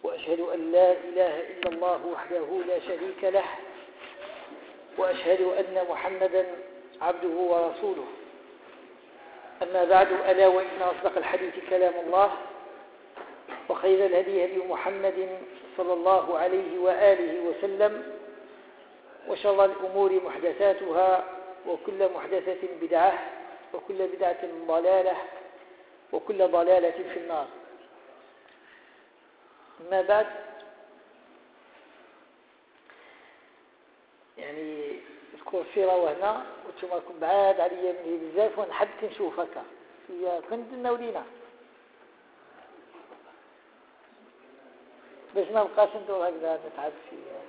وأشهد أن لا إله إلا الله وحده لا شريك له، وأشهد أن محمدا عبده ورسوله. أما بعد، ألا وإن أصدق الحديث كلام الله، وخير الهدي هدي محمد صلى الله عليه وآله وسلم، وشر الأمور محدثاتها، وكل محدثة بدعة، وكل بدعة ضلالة، وكل ضلالة في النار. أما بعد، يعني اذكر السيرة وهنا وانتم راكم بعاد عليا مني بزاف، ونحب نشوفك في كنت ولينا باش ما نبقاش ندور هكذا نتعب فيها.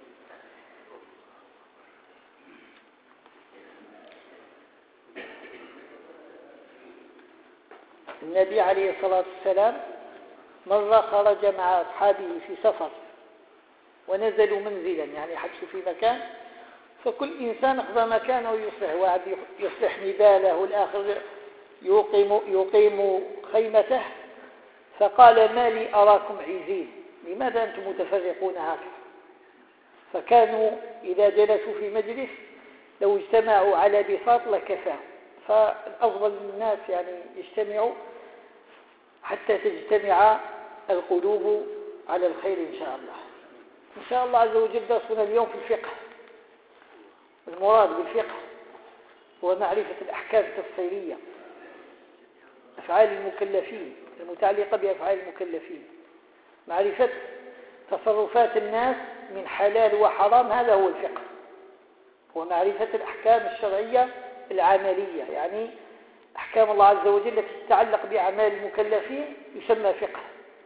النبي عليه الصلاة والسلام مرة خرج مع أصحابه في سفر، ونزلوا منزلا، يعني حبسوا في مكان، فكل إنسان أخذ مكانه يصلح، واحد يصلح نباله، والآخر يقيم خيمته. فقال: ما لي أراكم عزين، لماذا أنتم متفرقون هكذا؟ فكانوا إذا جلسوا في مجلس لو اجتمعوا على بساط لكفاهم، فالأفضل للناس يعني يجتمعوا حتى تجتمع القلوب على الخير إن شاء الله. إن شاء الله عز وجل درسنا اليوم في الفقه. المراد بالفقه هو معرفة الأحكام التفصيلية، أفعال المكلفين المتعلقة بأفعال المكلفين، معرفة تصرفات الناس من حلال وحرام، هذا هو الفقه. هو معرفة الأحكام الشرعية العملية، يعني أحكام الله عز وجل التي تتعلق بأعمال المكلفين يسمى فقه.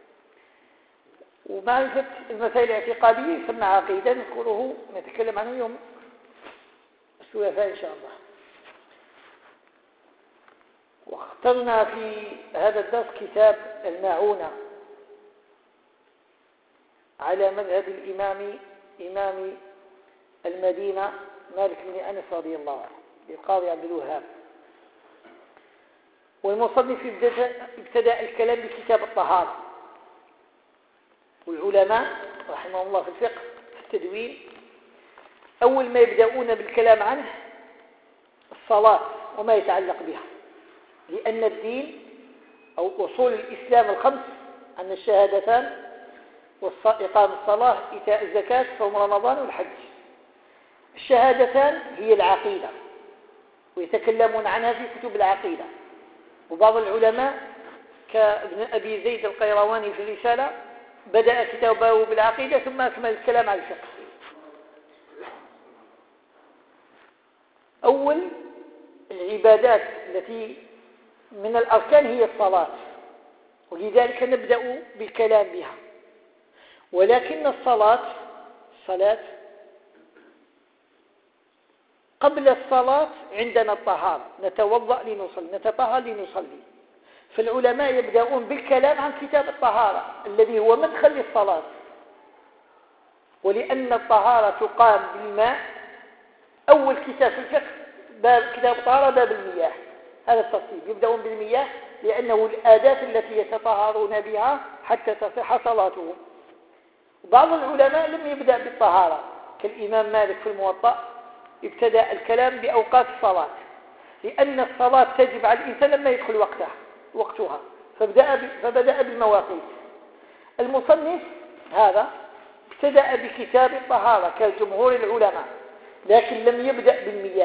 ومعرفة المسائل الاعتقادية يسمى عقيدة، نذكره نتكلم عنه يوم الثلاثاء إن شاء الله. واخترنا في هذا الدرس كتاب المعونة على مذهب إمام المدينة مالك بن أنس رضي الله عنه، للقاضي عبد الوهاب. والمصنف ابتدأ الكلام بكتاب الطهارة، والعلماء رحمهم الله في الفقه في التدوين أول ما يبدأون بالكلام عنه الصلاة وما يتعلق بها، لأن الدين أو أصول الإسلام الخمس عن الشهادتان وإقام الصلاة، إيتاء الزكاة، صوم رمضان، والحج. الشهادتان هي العقيدة، ويتكلمون عنها في كتب العقيدة. وبعض العلماء كابن أبي زيد القيرواني في الرسالة بدأ كتابه بالعقيدة ثم أكمل الكلام على الفقه. أول العبادات التي من الأركان هي الصلاة، ولذلك نبدأ بالكلام بها. ولكن الصلاة قبل الصلاة عندنا الطهارة، نتوضأ لنصلي، نتطهر لنصلي. فالعلماء يبدأون بالكلام عن كتاب الطهارة الذي هو مدخل للصلاة، ولأن الطهارة تقام بالماء. أول كتاب في الفقه باب كتاب الطهارة باب المياه، هذا الترتيب، يبدأون بالمياه لأنه الآداة التي يتطهرون بها حتى تصح صلاتهم. بعض العلماء لم يبدأ بالطهارة، كالإمام مالك في الموطأ ابتدأ الكلام بأوقات الصلاة، لأن الصلاة تجب على الإنسان لما يدخل وقتها، فبدأ بالمواقيت. المصنف هذا ابتدأ بكتاب الطهارة كجمهور العلماء، لكن لم يبدأ بالمياه،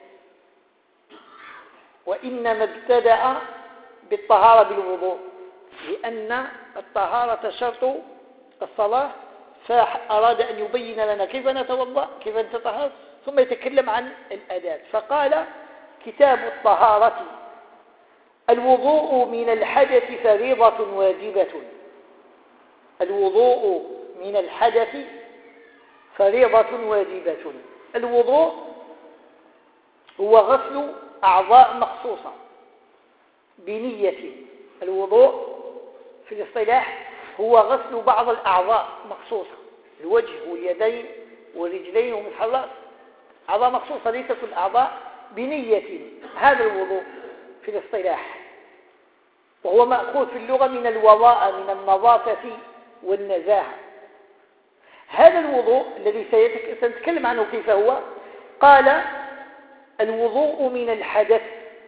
وإنما ابتدأ بالطهارة بالوضوء، لأن الطهارة شرط الصلاة، فأراد أن يبين لنا كيف نتوضأ، كيف نتطهر، ثم يتكلم عن الآداب. فقال: كتاب الطهارة: الوضوء من الحدث فريضة واجبة. الوضوء من الحدث فريضة واجبة. الوضوء هو غسل أعضاء مخصوصة بنية. الوضوء في الاصطلاح هو غسل بعض الأعضاء مخصوصة، الوجه واليدين والرجلين ومسح الرأس، أعضاء مخصوصة ليست كل الأعضاء، بنية. هذا الوضوء في الاصطلاح، وهو مأخوذ في اللغة من الوضاء، من النظافة والنزاهة. هذا الوضوء الذي سنتكلم عنه كيف هو. قال الوضوء من الحدث،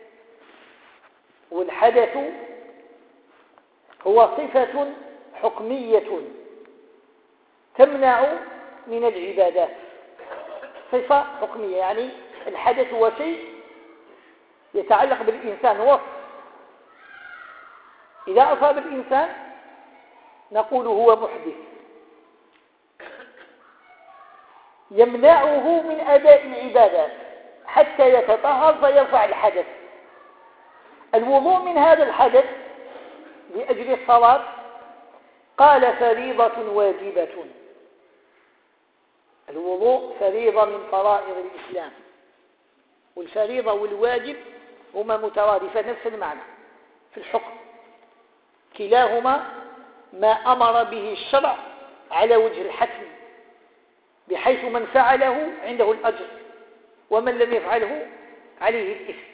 والحدث هو صفة حكمية تمنع من العبادات. صفة حكمية يعني الحدث هو شيء يتعلق بالإنسان، وصف إذا أصاب الإنسان نقول هو محدث، يمنعه من أداء العبادات حتى يتطهر فيرفع الحدث. الوضوء من هذا الحدث لأجل الصلاة قال فريضة واجبة. الوضوء فريضة من فرائض الإسلام، والفريضة والواجب هما مترادفان نفس المعنى في الحكم، كلاهما ما أمر به الشرع على وجه الحتم، بحيث من فعله عنده الأجر ومن لم يفعله عليه الإثم.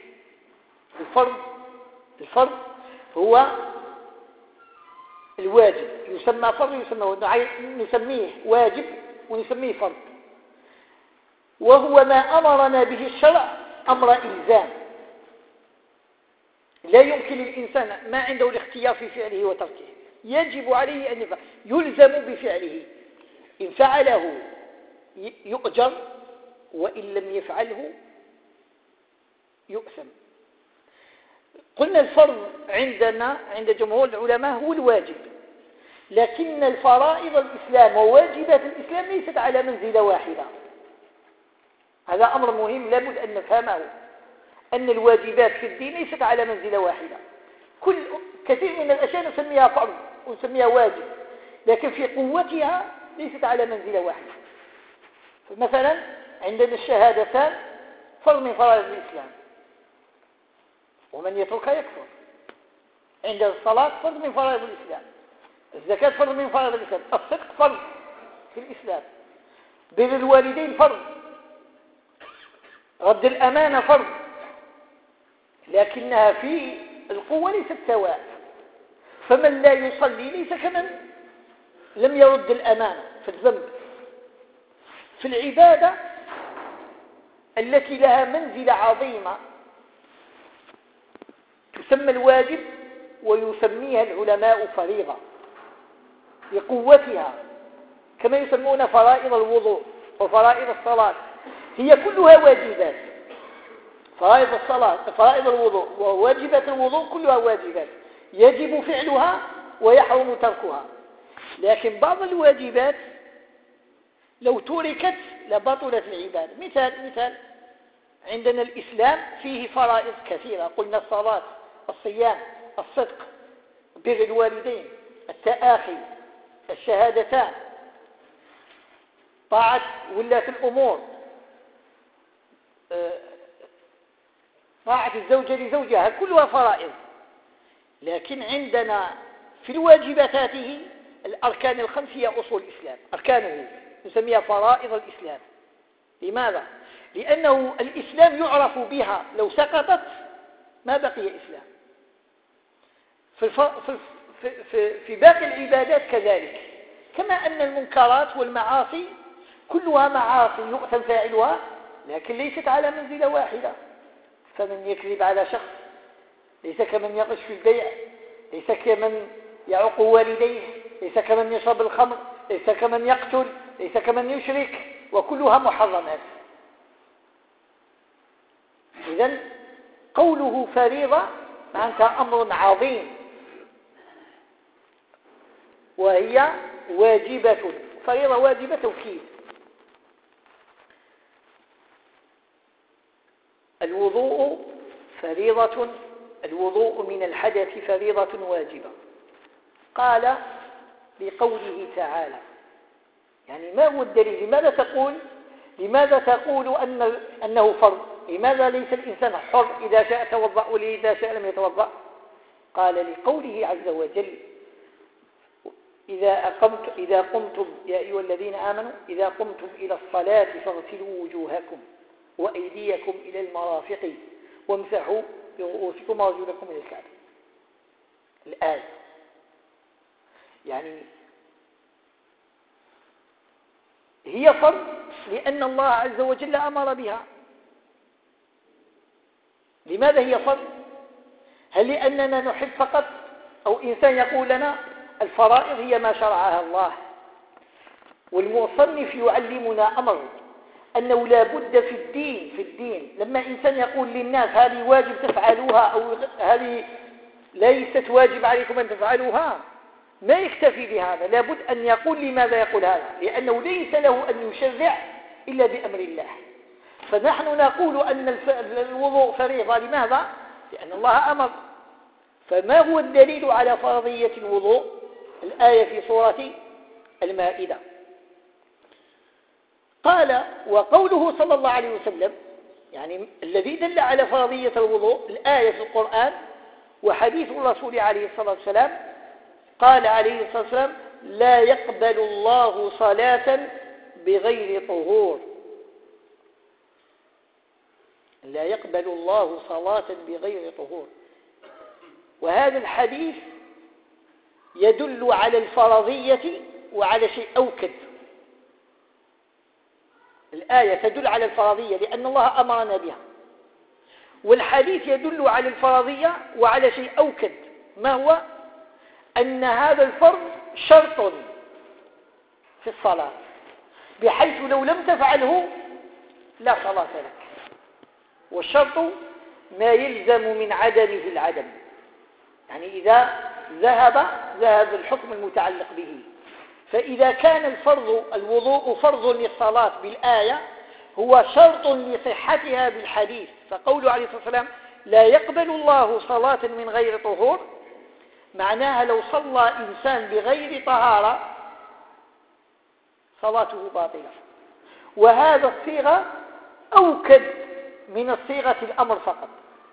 الفرض هو الواجب، يسمى فرض نسميه واجب ونسميه فرض، وهو ما أمرنا به الشرع أمر إلزام، لا يمكن للإنسان ما عنده الاختيار في فعله وتركه، يجب عليه أن يفعل، يلزم بفعله، إن فعله يؤجر وإن لم يفعله يؤثم. قلنا الفرض عندنا عند جمهور العلماء هو الواجب، لكن الفرائض الإسلام وواجبات الإسلام ليست على منزلة واحدة. هذا أمر مهم لابد أن نفهمه، أن الواجبات في الدين ليست على منزلة واحدة. كثير من الأشياء نسميها فرض ونسميها واجب، لكن في قوتها ليست على منزلة واحدة. مثلا عندنا الشهادتان فرض من فرائض الإسلام ومن يتركها يكفر. عند الصلاة فرض من فرائض الإسلام، الزكاة فرض من فرائض الإسلام، الصدق فرض في الإسلام، بر الوالدين فرض، رد الأمانة فرض، لكنها في القوة ليست سواء. فمن لا يصلي ليس كمن لم يرد الأمانة في الذنب. في العبادة التي لها منزلة عظيمة تسمى الواجب، ويسميها العلماء فريضة لقوتها، كما يسمون فرائض الوضوء وفرائض الصلاة، هي كلها واجبات. فرائض الصلاة، فرائض الوضوء وواجبات الوضوء كلها واجبات يجب فعلها ويحرم تركها. لكن بعض الواجبات لو تركت لبطلت العبادة. مثال عندنا الإسلام فيه فرائض كثيرة، قلنا الصلاة، الصيام، الصدق، بر الوالدين، التآخي، الشهادتان، طاعة ولاة الأمور، طاعة الزوجة لزوجها، كلها فرائض. لكن عندنا في الواجباته الأركان الخمس هي أصول الإسلام، أركانه نسميها فرائض الإسلام. لماذا؟ لأنه الإسلام يعرف بها، لو سقطت ما بقي إسلام. في باقي العبادات كذلك، كما أن المنكرات والمعاصي كلها معاصي يؤثم فاعلها، لكن ليست على منزلة واحدة. فمن يكذب على شخص ليس كمن يغش في البيع، ليس كمن يعق والديه، ليس كمن يشرب الخمر، ليس كمن يقتل، ليس كمن يشرك، وكلها محرمات. إذن قوله فريضة معناتها أمر عظيم، وهي واجبة. فريضة واجبة توكيد. الوضوء فريضة، الوضوء من الحدث فريضة واجبة. قال بقوله تعالى، يعني ما هو الدليل؟ لماذا تقول أنه فرض؟ لماذا ليس الإنسان حر إذا شاء توضأ وإذا شاء لم يتوضأ؟ قال لقوله عز وجل إذا قمتم يا أيها الذين آمنوا إذا قمتم إلى الصلاة فاغسلوا وجوهكم وأيديكم إلى المرافق وامسحوا برؤوسكم وارجلكم إلى الكعبين. الآية يعني هي فرض لأن الله عز وجل أمر بها. لماذا هي فرض؟ هل لأننا نحب فقط، أو إنسان يقول لنا الفرائض هي ما شرعها الله؟ والمصنف يعلمنا أمر أنه لا بد في الدين لما إنسان يقول للناس هذه واجب تفعلوها أو هذه ليست واجب عليكم أن تفعلوها، ما يكتفي بهذا، لا بد أن يقول لماذا يقول هذا، لأنه ليس له أن يشرع إلا بأمر الله. فنحن نقول أن الوضوء فريضة، لماذا؟ لأن الله أمر. فما هو الدليل على فرضية الوضوء؟ الآية في سورة المائدة قال: وقوله صلى الله عليه وسلم، يعني الذي دل على فرضية الوضوء الآية في القرآن وحديث الرسول عليه الصلاة والسلام. قال عليه الصلاة والسلام: لا يقبل الله صلاة بغير طهور. لا يقبل الله صلاة بغير طهور. وهذا الحديث يدل على الفرضية وعلى شيء أوكد. الآية تدل على الفرضية لأن الله أمرنا بها، والحديث يدل على الفرضية وعلى شيء أوكد. ما هو؟ أن هذا الفرض شرط في الصلاة، بحيث لو لم تفعله لا صلاة لك. والشرط ما يلزم من عدمه العدم، يعني إذا ذهب الحكم المتعلق به. فإذا كان الوضوء فرض للصلاة بالآية هو شرط لصحتها بالحديث، فقوله عليه الصلاة والسلام: لا يقبل الله صلاة من غير طهور، معناها لو صلى إنسان بغير طهارة صلاته باطلة. وهذا الصيغة أوكد من الصيغة الأمر فقط،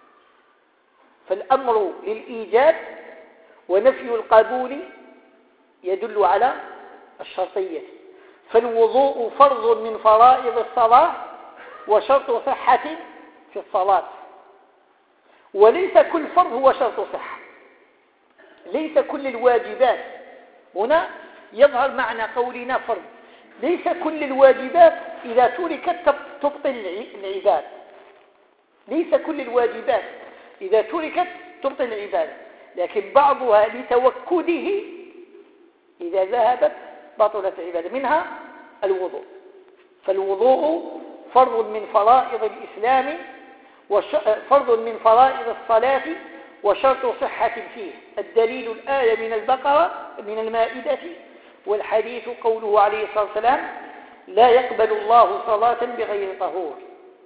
فالأمر للإيجاب ونفي القبول يدل على الشرطية. فالوضوء فرض من فرائض الصلاة وشرط صحة في الصلاة، وليس كل فرض هو شرط صحة. ليس كل الواجبات، هنا يظهر معنى قولنا فرض، ليس كل الواجبات إذا تركت تبطل العبادة. ليس كل الواجبات إذا تركت تبطل العبادة، لكن بعضها لتوكده إذا ذهبت بطلت العبادة، منها الوضوء. فالوضوء فرض من فرائض الإسلام وفرض من فرائض الصلاة وشرط صحة فيه. الدليل الآية من البقرة من المائدة، والحديث قوله عليه الصلاة والسلام: لا يقبل الله صلاة بغير طهور.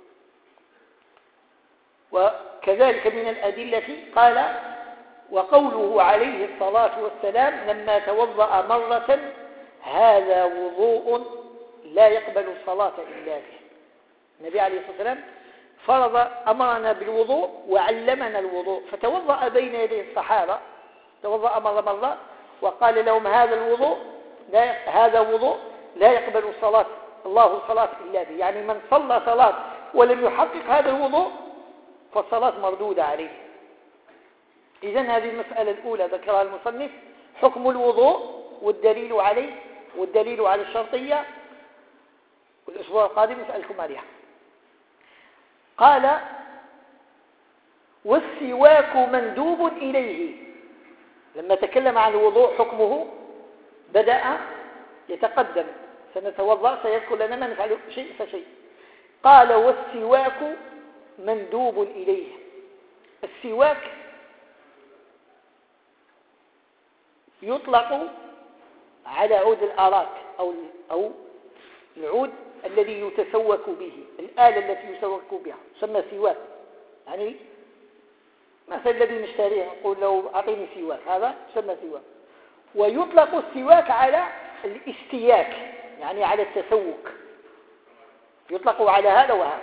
وكذلك من الأدلة قال: وقوله عليه الصلاة والسلام لما توضأ مرة: هذا وضوء لا يقبل الصلاة إلا به. النبي عليه الصلاة والسلام أمرنا بالوضوء وعلمنا الوضوء، فتوضأ بين يدي الصحابة، توضأ مرة وقال لهم: هذا وضوء لا يقبل الله صلاة إلا به. يعني من صلى صلاة ولم يحقق هذا الوضوء فالصلاة مردودة عليه. إذن هذه المسألة الأولى ذكرها المصنف، حكم الوضوء والدليل عليه والدليل على الشرطية، والأسبوع القادم نسألكم عليها. قال: والسواك مندوب إليه. لما تكلم عن الوضوء حكمه بدأ يتقدم، سنتوضأ سيذكر لنا ما نفعل شيء فشيء. قال: والسواك مندوب إليه. السواك يطلق على عود الأراك أو العود الذي يتسوك به، الآلة التي يسوك بها تسمى سواك. يعني مثل الذي نشتريه نقول له أعطيني سواك، هذا يسمى سواك. ويطلق السواك على الاستياك، يعني على التسوك، يطلق على هذا وهذا.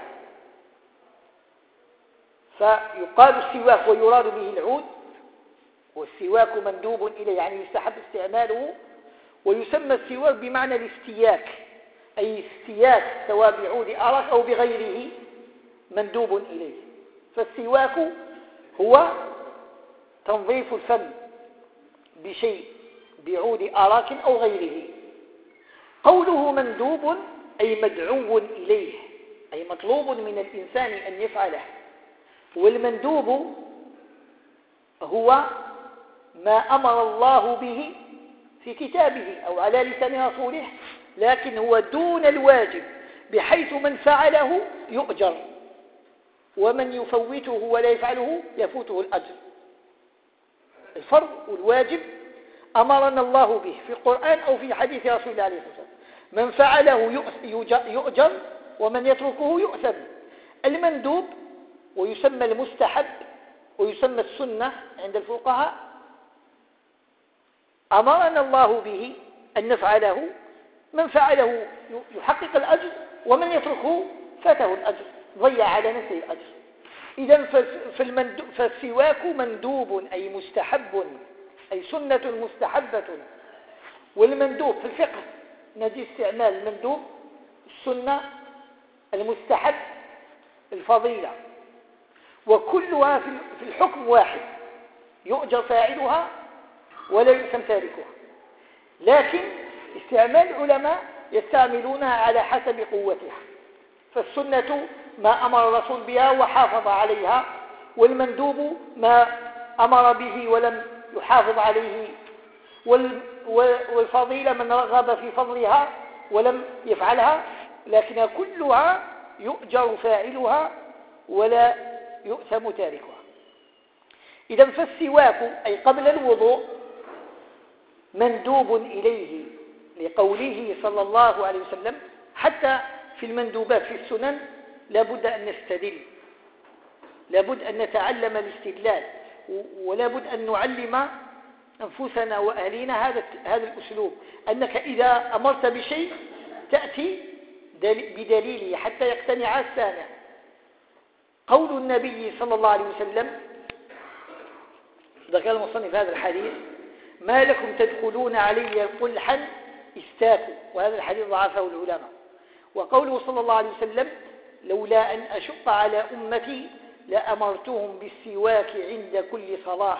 فيقال السواك ويراد به العود، والسواك مندوب إليه يعني يستحب استعماله. ويسمى السواك بمعنى الاستياك، أي استياك سواء بعود أرك أو بغيره مندوب إليه. فالسواك هو تنظيف الفم بشيء بعود أراك أو غيره. قوله مندوب أي مدعو إليه، أي مطلوب من الإنسان أن يفعله. والمندوب هو ما أمر الله به في كتابه أو على لسان رسوله، لكن هو دون الواجب، بحيث من فعله يؤجر، ومن يفوته ولا يفعله يفوته الأجر. الفرض والواجب أمرنا الله به في القرآن أو في حديث رسول الله عليه الصلاة والسلام، من فعله يؤجر ومن يتركه يؤثم. المندوب ويسمى المستحب ويسمى السنة عند الفقهاء أمرنا الله به أن نفعله، من فعله يحقق الأجر ومن يتركه فاته الأجر، ضيع على نفسه الأجر. إذن فالسواك مندوب أي مستحب، أي سنة مستحبة. والمندوب في الفقه نجي استعمال المندوب، السنة، المستحب، الفضيلة، وكلها في الحكم واحد، يؤجر فاعلها ولا يؤثم تاركها. لكن استعمال العلماء يستعملونها على حسب قوتها، فالسنة ما أمر الرسول بها وحافظ عليها، والمندوب ما أمر به ولم يحافظ عليه، والفضيلة من رغب في فضلها ولم يفعلها، لكن كلها يؤجر فاعلها ولا يؤثم تاركها. إذن فالسواك أي قبل الوضوء مندوب إليه، لقوله صلى الله عليه وسلم. حتى في المندوبات في السنن لابد أن نستدل، لابد أن نتعلم الاستدلال، ولابد أن نعلم أنفسنا وأهلينا هذا الأسلوب، أنك إذا أمرت بشيء تأتي بدليله حتى يقتنع السامع. قول النبي صلى الله عليه وسلم، ذكر المصنف هذا الحديث: ما لكم تدخلون علي قلحا استاكوا، وهذا الحديث ضعفه العلماء. وقوله صلى الله عليه وسلم: لولا أن أشق على أمتي لأمرتهم بالسواك عند كل صلاة.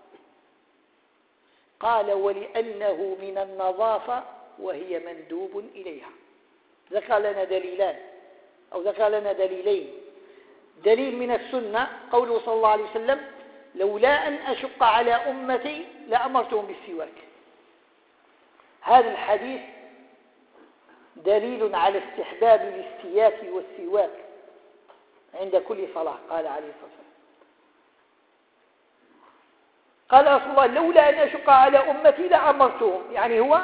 قال: ولأنه من النظافة وهي مندوب إليها. ذكر لنا دليلان أو ذكر لنا دليلين. دليل من السنة قوله صلى الله عليه وسلم: لولا أن أشق على أمتي لأمرتهم بالسواك. هذا الحديث دليل على استحباب الاستياك والسواك عند كل صلاة. قال عليه الصلاة والسلام، قال رسول الله: لولا أن أشق على أمتي لأمرتهم، يعني هو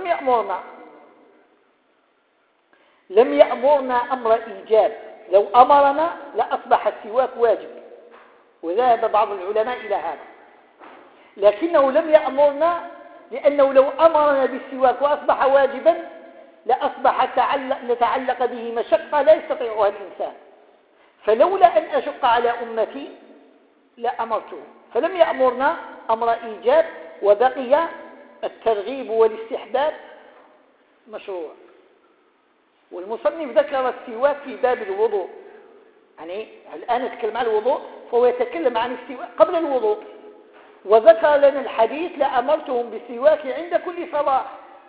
لم يأمرنا أمر إيجاب، لو أمرنا لأصبح السواك واجب، وذهب بعض العلماء إلى هذا، لكنه لم يأمرنا، لأنه لو أمرنا بالسواك وأصبح واجبا لأصبح لتعلق به مشقة لا يستطيعها الإنسان، فلولا أن أشق على أمتي لأمرتهم، فلم يأمرنا أمر إيجاب، وبقي الترغيب والاستحباب مشروع. والمصنف ذكر السواك في باب الوضوء، يعني الآن نتكلم عن الوضوء فهو يتكلم عن السواك قبل الوضوء، وذكر لنا الحديث: لأمرتهم بالسواك عند كل صلاة.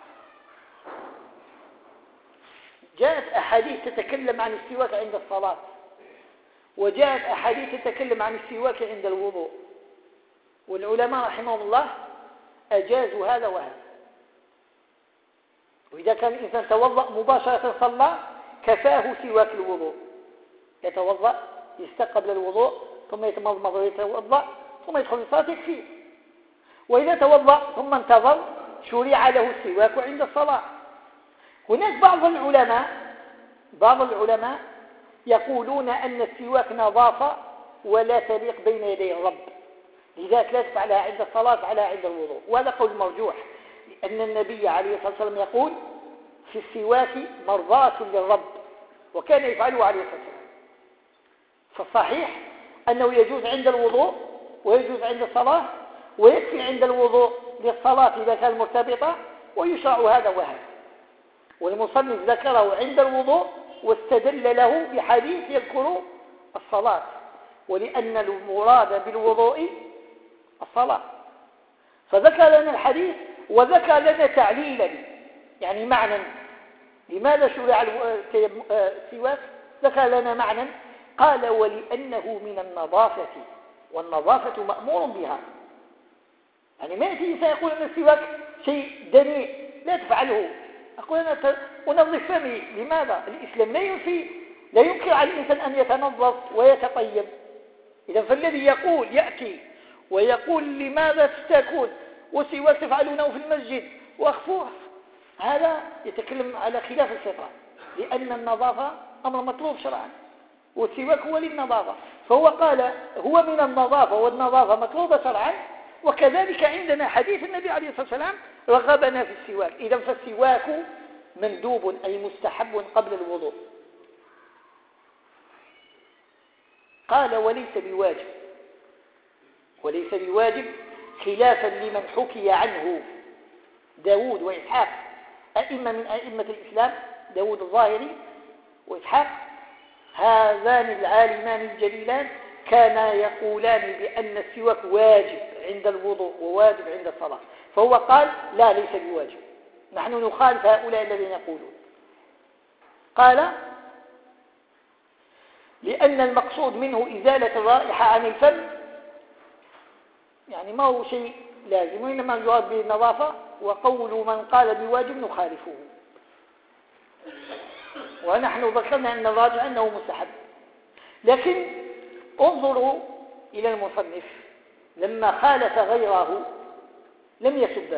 جاءت أحاديث تتكلم عن السواك عند الصلاة، وجاءت أحاديث تتكلم عن السواك عند الوضوء، والعلماء رحمهم الله أجازوا هذا وهذا. وإذا كان الإنسان توضأ مباشرة صلى كفاه سواك الوضوء، يتوضأ يستقبل الوضوء ثم يتمضمض ويتوضأ ثم يدخل الصلاة يكفيه. وإذا توضأ ثم انتظر شرع له السواك عند الصلاة. هناك بعض العلماء يقولون أن السواك نظافة ولا تليق بين يدي الرب، لذلك لا تفعلها عند الصلاة، فعلها عند الوضوء، وهذا قول مرجوح، لأن النبي عليه الصلاة والسلام يقول في السواك مرضاة للرب، وكان يفعله عليه الصلاة والسلام. فالصحيح أنه يجوز عند الوضوء ويجوز عند الصلاة، ويكفي عند الوضوء للصلاة إذا كان مرتبطة، ويشرع هذا وهذا. والمصنف ذكره عند الوضوء واستدل له بحديث يذكر الصلاة، ولأن المراد بالوضوء الصلاة، فذكر لنا الحديث وذكر لنا تعليلا، يعني معنى لماذا شرع السواك؟ ذكر لنا معنى، قال ولأنه من النظافة، والنظافة مأمور بها. يعني ما يأتي إنسان يقول أن السواك شيء دنيء لا تفعله، أقول أنا أنظف فمي. لماذا؟ الإسلام لا ينكر على الإنسان أن يتنظف ويتطيب. إذا فالذي يأتي ويقول لماذا تستاكون والسواك تفعلونه في المسجد وأخفوه، هذا يتكلم على خلاف الفطرة، لأن النظافة أمر مطلوب شرعا، والسواك هو للنظافة، فهو قال هو من النظافة، والنظافة مطلوبة شرعا. وكذلك عندنا حديث النبي عليه الصلاة والسلام رغبنا في السواك. إذا فالسواك مندوب أي مستحب قبل الوضوء. قال وليس بواجب خلافا لمن حكي عنه داود وإسحاق، أئمة من أئمة الإسلام، داود الظاهري وإسحاق، هذان العالمان الجليلان كانا يقولان بأن السواك واجب عند الوضوء وواجب عند الصلاة، فهو قال لا، ليس بواجب، نحن نخالف هؤلاء الذين يقولون. قال لأن المقصود منه إزالة الرائحة عن الفم، يعني ما هو شيء لازم، وإنما يراد به النظافة، وقول من قال بواجب نخالفه، ونحن ذكرنا أن الراجع أنه مستحب. لكن انظروا إلى المصنف لما خالف غيره لم يسبه،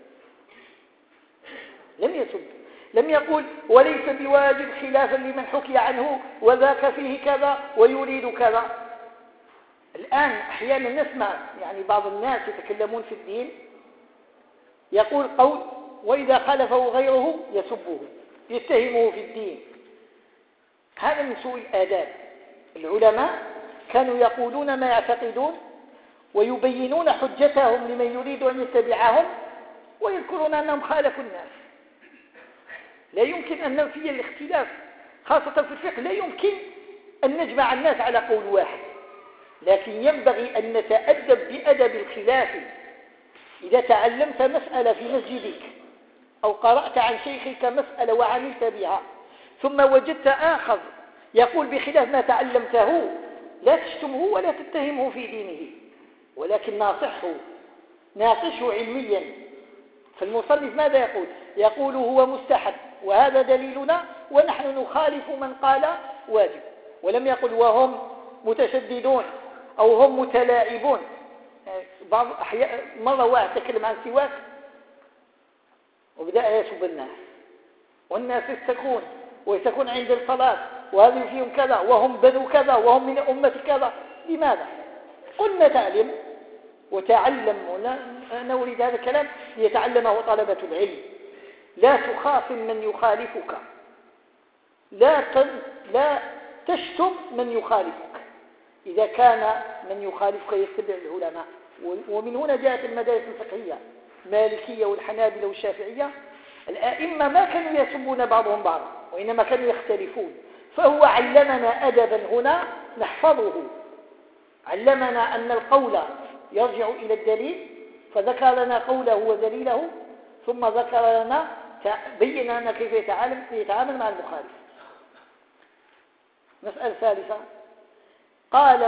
لم يقول وليس بواجب خلافا لمن حكي عنه وذاك فيه كذا ويريد كذا. الآن أحيانا نسمع يعني بعض الناس يتكلمون في الدين يقول قول وإذا خالفه غيره يسبه يتهمه في الدين. هذا من سوء الآداب. العلماء كانوا يقولون ما يعتقدون ويبينون حجتهم لمن يريد أن يتبعهم، ويذكرون أنهم خالفوا الناس. لا يمكن أن ننفي الاختلاف، خاصة في الفقه لا يمكن أن نجمع الناس على قول واحد، لكن ينبغي أن نتأدب بأدب الخلاف. إذا تعلمت مسألة في مسجدك أو قرأت عن شيخك مسألة وعملت بها ثم وجدت آخر يقول بخلاف ما تعلمته، لا تشتمه ولا تتهمه في دينه، ولكن ناقشه علميا. فالمصنف ماذا يقول؟ يقول هو مستحب وهذا دليلنا ونحن نخالف من قال واجب، ولم يقل وهم متشددون أو هم متلاعبون. مرة واحد تكلم عن سواك وبدأ يسب الناس، والناس يستكون عند الصلاة، وهذه فيهم كذا وهم بنو كذا وهم من أمة كذا. لماذا؟ قلنا تعلم وتعلم، ونريد هذا الكلام ليتعلمه طلبة العلم. لا تخاصم من يخالفك، لا تشتم من يخالفك إذا كان من يخالفك يتبع العلماء. ومن هنا جاءت المدارس الفقهية المالكية والحنابلة والشافعية. الآئمة ما كانوا يسبون بعضهم بعضا، وإنما كانوا يختلفون، فهو علمنا أدبا هنا نحفظه. علمنا أن القول يرجع إلى الدليل، فذكر لنا قوله ودليله، ثم ذكر لنا بين لنا كيف يتعامل مع المخالف. مسألة ثالثة، قال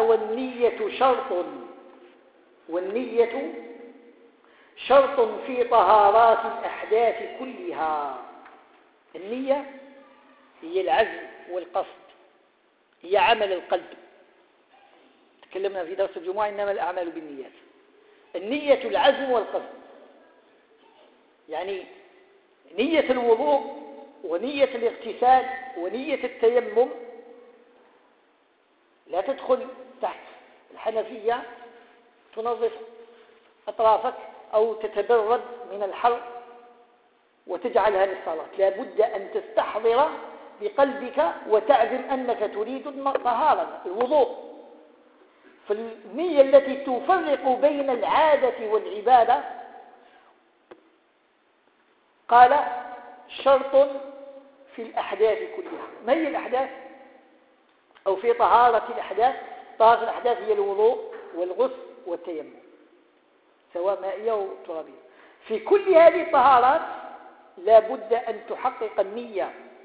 والنية شرط في طهارات الأحداث كلها. النية هي العزم والقصد، هي عمل القلب. تكلمنا في درس الجمعة إنما الأعمال بالنيات. النية العزم والقصد، يعني نية الوضوء ونية الاغتسال ونية التيمم لا تدخل تحت الحنفية تنظف أطرافك أو تتبرد من الحر وتجعلها للصلاة. لا بد أن تستحضر بقلبك وتعزم أنك تريد طهارة الوضوء. فالنية التي تفرق بين العادة والعبادة قال شرط في الأحداث كلها. ما هي الأحداث؟ أو في طهارة الأحداث. طهارة الأحداث هي الوضوء والغسل والتيمم، سواء مائية أو ترابية. في كل هذه الطهارات لا بد أن تحقق النية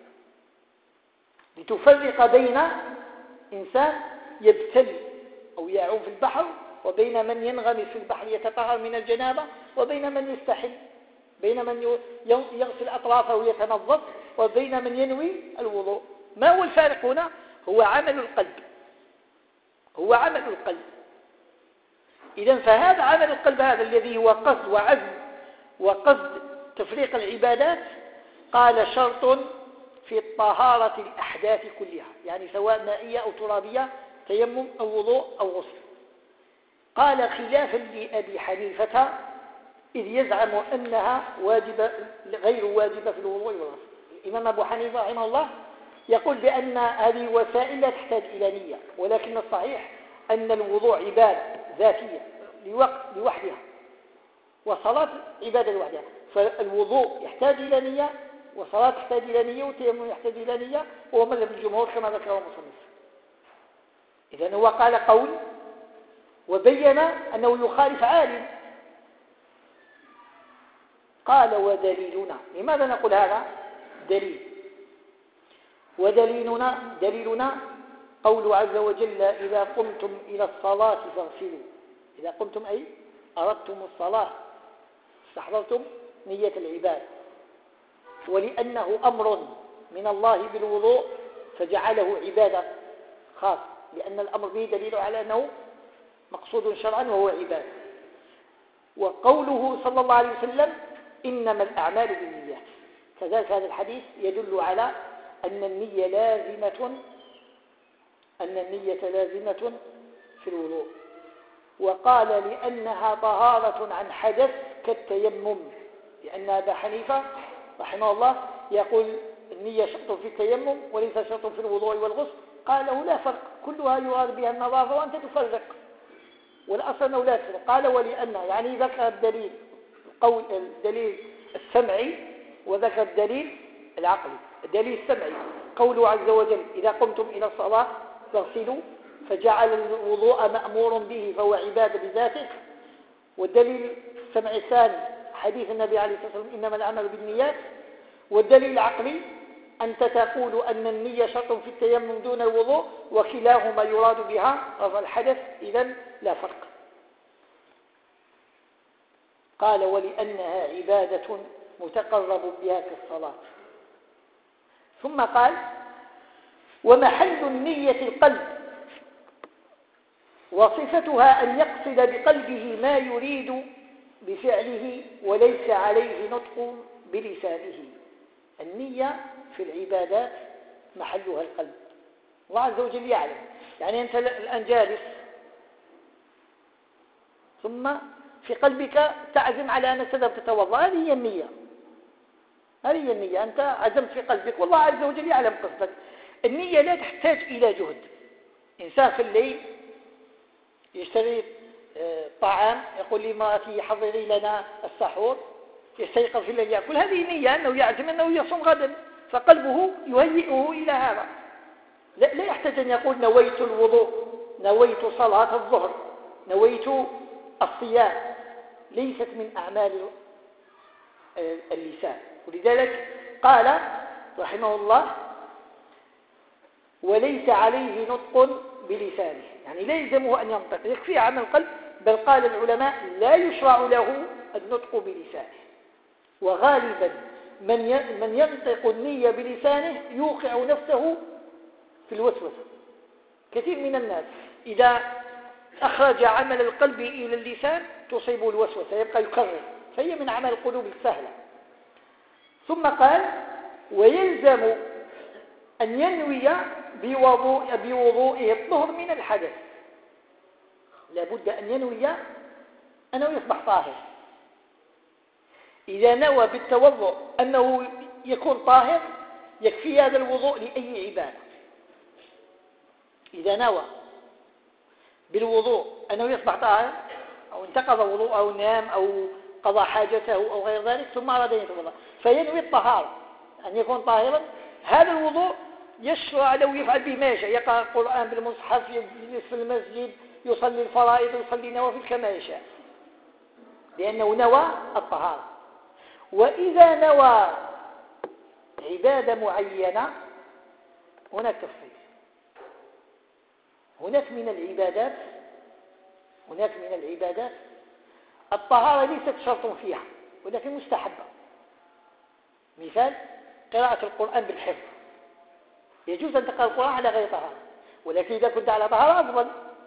لتفرق بين إنسان يبتل أو يعوم في البحر وبين من ينغمس في البحر يتطهر من الجنابة وبين من يستحل، بين من يغسل أطرافه ويتنظف وبين من ينوي الوضوء. ما هو الفارق هنا؟ هو عمل القلب، هو عمل القلب. إذن فهذا عمل القلب هذا الذي هو قصد وعزم وقصد تفريق العبادات قال شرط في طهارة الأحداث كلها، يعني سواء مائية أو ترابية، تيمم أو وضوء أو غسل. قال خلافا لأبي حنيفة إذ يزعم أنها واجبة غير واجبة في الوضوء والغسل. الإمام أبو حنيفة رحمه الله يقول بأن هذه وسائل لا تحتاج إلى نية، ولكن الصحيح أن الوضوء عبادة ذاتية لوحدها، والصلاة عبادة لوحدها. فالوضوء يحتاج إلى نية، والصلاة تحتاج إلى نية، والتيمم يحتاج إلى نية، وهو مذهب الجمهور كما ذكره المصنف. إذن هو قال قول وبين أنه يخالف عالم. قال ودليلنا، لماذا نقول هذا؟ دليلنا قول عز وجل إذا قمتم إلى الصلاة فاغسلوا. إذا قمتم أي أردتم الصلاة، استحضرتم نية العباد، ولأنه أمر من الله بالوضوء فجعله عبادة خاص، لأن الأمر به دليل على أنه مقصود شرعا وهو عبادة. وقوله صلى الله عليه وسلم إنما الأعمال بالنيات، كذلك هذا الحديث يدل على أن النية لازمة في الوضوء. وقال لأنها طهارة عن حدث كالتيمم، لأن أبا حنيفة رحمه الله يقول النية شرط في التيمم وليس شرط في الوضوء والغسل. قال له لا فرق، كلها يراد بها النظافة وأنت تفرق، والأصل أنه لا تفرق. قال ولأن، يعني ذكر الدليل الدليل السمعي وذكر الدليل العقلي. الدليل السمعي قوله عز وجل إذا قمتم إلى الصلاة فاغسلوا، فجعل الوضوء مأمور به فهو عبادة بذاته. والدليل السمعي الثاني حديث النبي عليه الصلاة والسلام إنما العمل بالنيات. والدليل العقلي أنت تقول أن النية شرط في التيمم دون الوضوء، وكلاهما يراد بها رفع الحدث، إذن لا فرق. قال ولأنها عبادة متقرب بها كالصلاة. ثم قال ومحل النية القلب، وصفتها أن يقصد بقلبه ما يريد بفعله وليس عليه نطق بلسانه. النية في العبادات محلها القلب، الله عز وجل يعلم. يعني أنت الآن جالس ثم في قلبك تعزم على أن تذهب تتوضأ، هذه هي النية، أنت عزمت في قلبك والله عز وجل يعلم قصدك. النية لا تحتاج إلى جهد. إنسان في الليل يشتري طعام، يقول لي مراتي حضري لنا السحور، يستيقظ في الليل يأكل، هذه نية أنه يعزم أنه يصوم غدا، فقلبه يهيئه إلى هذا. لا يحتاج أن يقول نويت الوضوء، نويت صلاة الظهر، نويت الصيام، ليست من أعمال اللسان. ولذلك قال رحمه الله وليس عليه نطق بلسانه، يعني لا يلزمه أن ينطق، يكفي عمل القلب. بل قال العلماء لا يشرع له النطق بلسانه. وغالبا من ينطق النية بلسانه يوقع نفسه في الوسوسة. كثير من الناس إذا أخرج عمل القلب إلى اللسان تصيبه الوسوسة، يبقى يكرر، فهي من عمل القلوب السهلة. ثم قال ويلزم أن ينوي بوضوئه الطهر من الحدث. لابد أن ينوي أنه يصبح طاهر. إذا نوى بالتوضؤ أنه يكون طاهر يكفي هذا الوضوء لأي عبادة. إذا نوى بالوضوء أنه يصبح طاهر، أو انتقض وضوءه أو نام أو قضى حاجته أو غير ذلك ثم أراد أن يتوضأ، فينوي الطهارة أن يكون طاهرا، هذا الوضوء يشرع له يفعل به ما يشاء، يقرأ القرآن بالمصحف، يجلس في المسجد، يصلي الفرائض، يصلي نوافل كما يشاء، لأنه نوى الطهارة. وإذا نوى عبادة معينة هناك تفصيل. هناك من العبادات الطهارة ليست شرط فيها ولكن مستحبة. مثال قراءة القرآن بالحفظ، يجوز أن تقرأ القرآن على غير طهارة، ولكن إذا كنت على طهارة أفضل.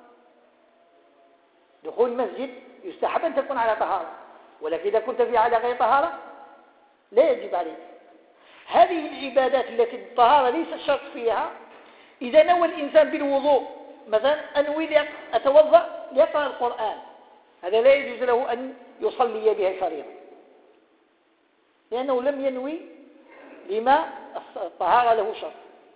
دخول المسجد يستحب أن تكون على طهارة، ولكن إذا كنت فيها على غير طهارة لا يجب عليك. هذه العبادات التي الطهارة ليس الشرط فيها، إذا نوى الإنسان بالوضوء مثلا أنوي أتوضأ ليقرأ القرآن، هذا لا يجوز له أن يصلي بها فريضة، لأنه لم ينوي لما الطهارة له شرط.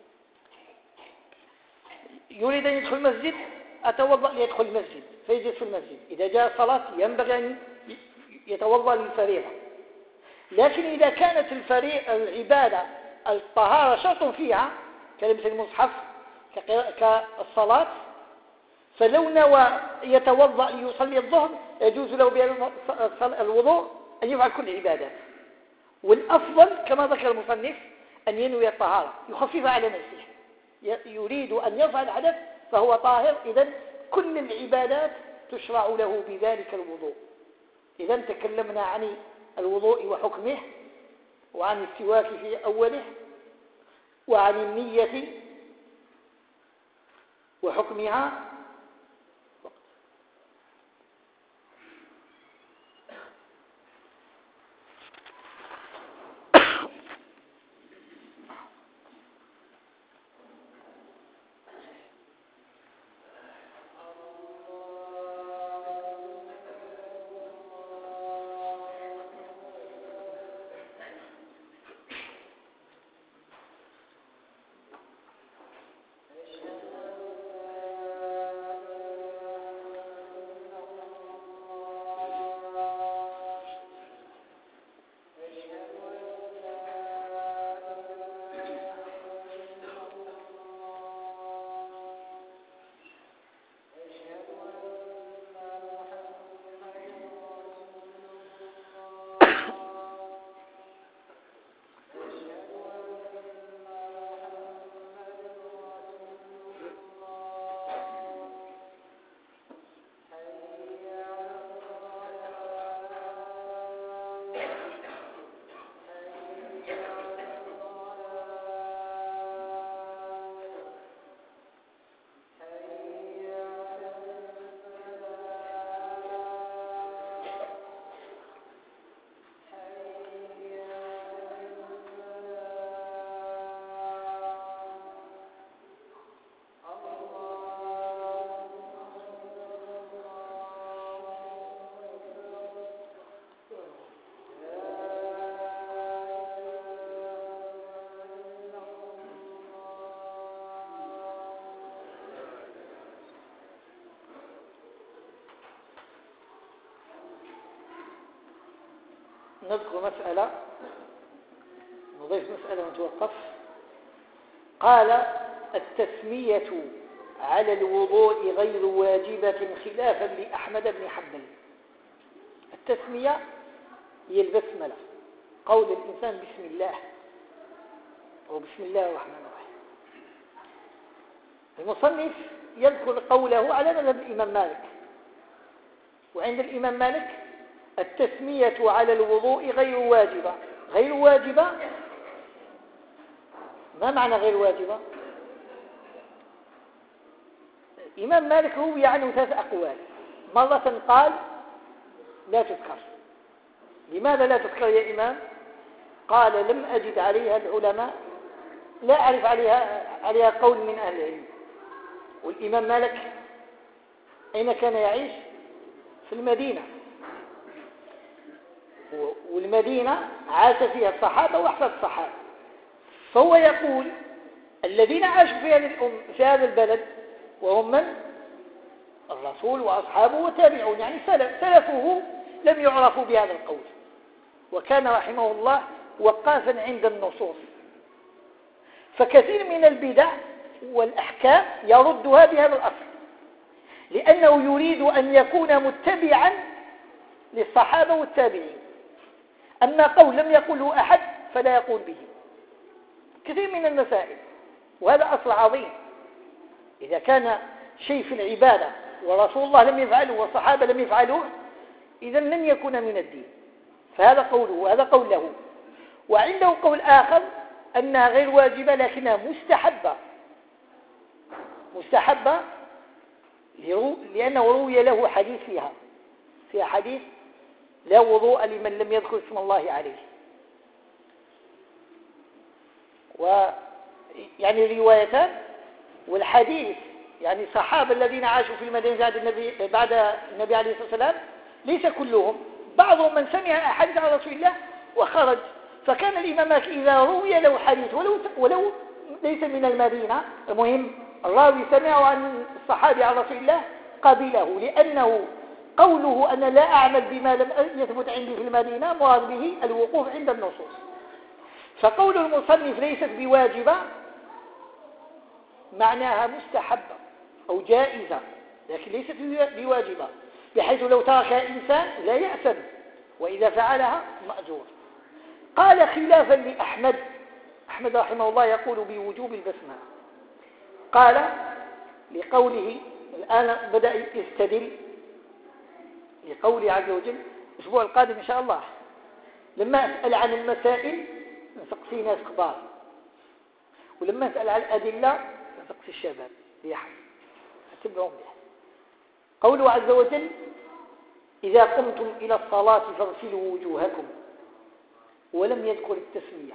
يريد أن يدخل المسجد، أتوضأ ليدخل المسجد فيجلس في المسجد. إذا جاء الصلاة ينبغي أن يتوضأ للفريضة. لكن إذا كانت العبادة الطهارة شرط فيها كلمة المصحف كالصلاة، فلو نوى يتوضأ ليصلي الظهر يجوز له بالوضوء أن يفعل كل العبادات. والأفضل كما ذكر المصنف أن ينوي الطهارة يخفف على نفسه، يريد أن يفعل الحدث فهو طاهر، إذن كل العبادات تشرع له بذلك الوضوء. إذا تكلمنا عن الوضوء وحكمه، وعن السواك في أوله، وعن النية وحكمها. نذكر مسألة، نضيف مسألة ونتوقف. قال: التسمية على الوضوء غير واجبة خلافا لأحمد بن حنبل. التسمية هي البسملة، قول الإنسان بسم الله أو بسم الله الرحمن الرحيم. المصنف يذكر قوله على مذهب الإمام مالك، وعند الإمام مالك التسمية على الوضوء غير واجبة. غير واجبة، ما معنى غير واجبة؟ الإمام مالك روي عنه 3 أقوال. مرة قال لا تذكر. لماذا لا تذكر يا إمام؟ قال: لم أجد عليها العلماء، لا أعرف عليها قول من أهل العلم. والإمام مالك أين كان يعيش؟ في المدينة، والمدينة عاش فيها الصحابة وأحفاد الصحابة، فهو يقول الذين عاشوا في هذا البلد وهم من؟ الرسول وأصحابه وتابعون، يعني سلفه لم يعرفوا بهذا القول، وكان رحمه الله وقافا عند النصوص. فكثير من البدع والأحكام يردها بهذا الأصل، لأنه يريد أن يكون متبعا للصحابة والتابعين. أما قول لم يقله أحد فلا يقول به. كثير من المسائل وهذا أصل عظيم. إذا كان شيء في العبادة ورسول الله لم يفعله والصحابة لم يفعلوه إذن لن يكون من الدين. فهذا قوله وهذا قول له. وعنده قول آخر أنها غير واجبة لكنها مستحبة لأنه روي له حديث فيها حديث لا وضوء لمن لم يذكر اسم الله عليه. ويعني روايتان والحديث يعني الصحابة الذين عاشوا في المدينة بعد النبي عليه الصلاة والسلام ليس كلهم، بعضهم من سمع أحاديث عن رسول الله وخرج. فكان الإمام إذا روي له حديث ولو ليس من المدينة، المهم الراوي سمعه عن الصحابي عن رسول الله قبله، لأنه قوله أنا لا أعمل بما لم يثبت عندي في المدينة مراد به الوقوف عند النصوص. فقول المصنف ليست بواجبة معناها مستحبة أو جائزة، لكن ليست بواجبة، بحيث لو تركها إنسان لا يأثم وإذا فعلها مأجور. قال خلافا لأحمد، أحمد رحمه الله يقول بوجوب البسمة. قال لقوله الآن بدأ يستدل لقوله عز وجل الأسبوع القادم إن شاء الله لما أسأل عن المسائل نسقسي ناس كبار، ولما أسأل عن الأدلة نسقسي الشباب ليحفظ أتبعهم به. قوله عز وجل إذا قمتم إلى الصلاة فاغسلوا وجوهكم، ولم يذكر التسمية.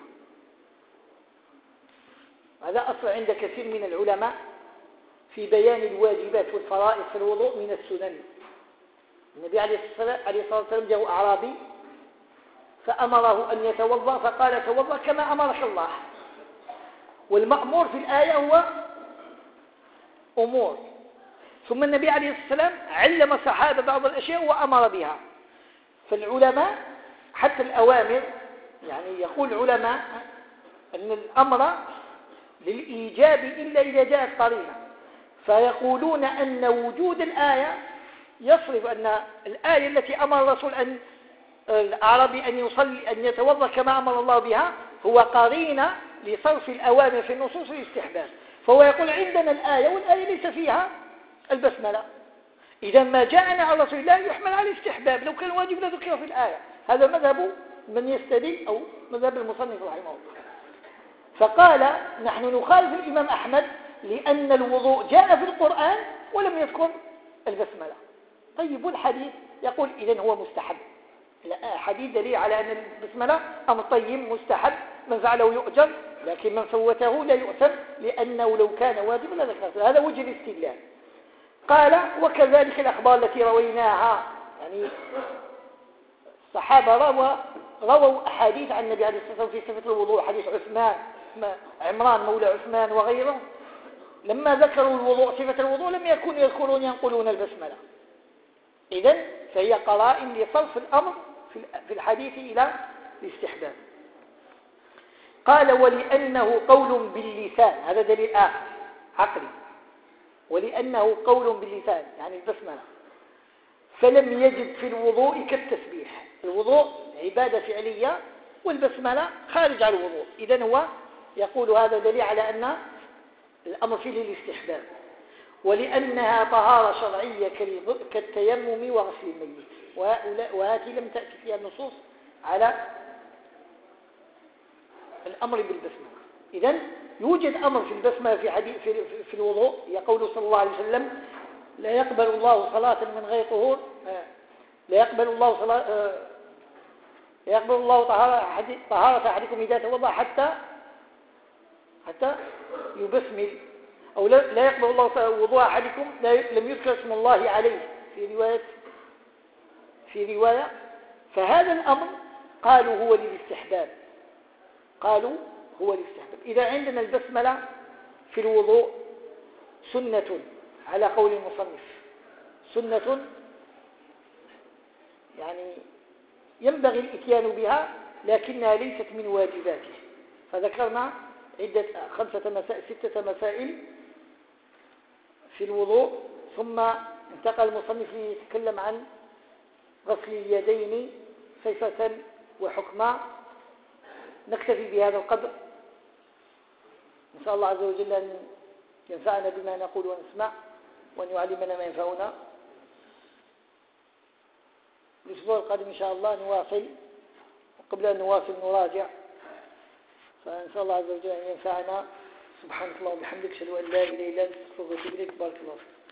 هذا أصل عند كثير من العلماء في بيان الواجبات والفرائض في الوضوء من السنن. النبي عليه الصلاة والسلام جاء أعرابي فأمره أن يتوضأ فقال توضأ كما أمرك الله. والمأمور في الآية هو أمور، ثم النبي عليه الصلاة والسلام علم الصحابة بعض الأشياء وأمر بها. فالعلماء حتى الأوامر يعني يقول العلماء أن الأمر للإيجاب إلا إذا جاءت قرينة، فيقولون أن وجود الآية يصرف أن الآية التي أمر الرسول أن الأعرابي أن يصلي أن يتوضأ كما أمر الله بها هو قرينة لصرف الأوامر في النصوص الاستحباب. فهو يقول عندنا الآية والآية ليس فيها البسملة، إذا ما جاءنا عن رسول الله يحمل على الاستحباب، لو كان واجب لذكر في الآية. هذا مذهب من يستدل أو مذهب المصنف رحمه الله. فقال نحن نخالف الإمام أحمد لأن الوضوء جاء في القرآن ولم يذكر البسملة. طيب والحديث يقول إذن هو مستحب. حديث دليل على أن البسملة أمر طيب مستحب، من فعله يؤجر، لكن من فوته لا يؤثم لأنه لو كان واجبا لذكرته. هذا وجه الاستدلال. قال وكذلك الأخبار التي رويناها، يعني الصحابة رووا أحاديث عن النبي عليه الصلاة والسلام في صفة الوضوء، حديث عمران مولى عثمان وغيره، لما ذكروا الوضوء صفة الوضوء لم يكونوا ينقلون البسملة. إذن فهي قرائن لصرف الأمر في الحديث إلى الاستحباب. قال ولأنه قول باللسان، هذا دليل آخر عقلي، ولأنه قول باللسان يعني البسملة، فلم يجب في الوضوء كالتسبيح. الوضوء عبادة فعلية والبسملة خارج عن الوضوء، إذن هو يقول هذا دليل على أن الأمر فيه للاستحباب. ولأنها طهارة شرعية كالتيمم وغسل الميت، وهذه لم تأتي فيها النصوص على الأمر بالبسملة. إذن يوجد أمر في البسملة في الوضوء، يقول صلى الله عليه وسلم لا يقبل الله صلاة من غير طهور، لا يقبل الله طهارة أحدكم إذا توضأ حتى يبسمل، أو لا يقبل الله وضوء أحدكم لم يذكر اسم الله عليه في رواية. فهذا الأمر قالوا هو للاستحباب، إذا عندنا البسملة في الوضوء سنة على قول المصنف، سنة يعني ينبغي الاتيان بها لكنها ليست من واجباته. فذكرنا عدة 6 مسائل في الوضوء، ثم انتقل المصنف ليتكلم عن غسل اليدين صفة وحكما. نكتفي بهذا القدر نسأل الله عز وجل أن ينفعنا بما نقول ونسمع وأن يعلمنا ما ينفعنا. الأسبوع القادم إن شاء الله نواصل، وقبل أن نواصل نراجع، فنسأل الله عز وجل أن ينفعنا. سبحانك اللهم وبحمدك، أشهد أن لا إله إلا أنت، أستغفرك وأتوب إليك. بارك الله فيك.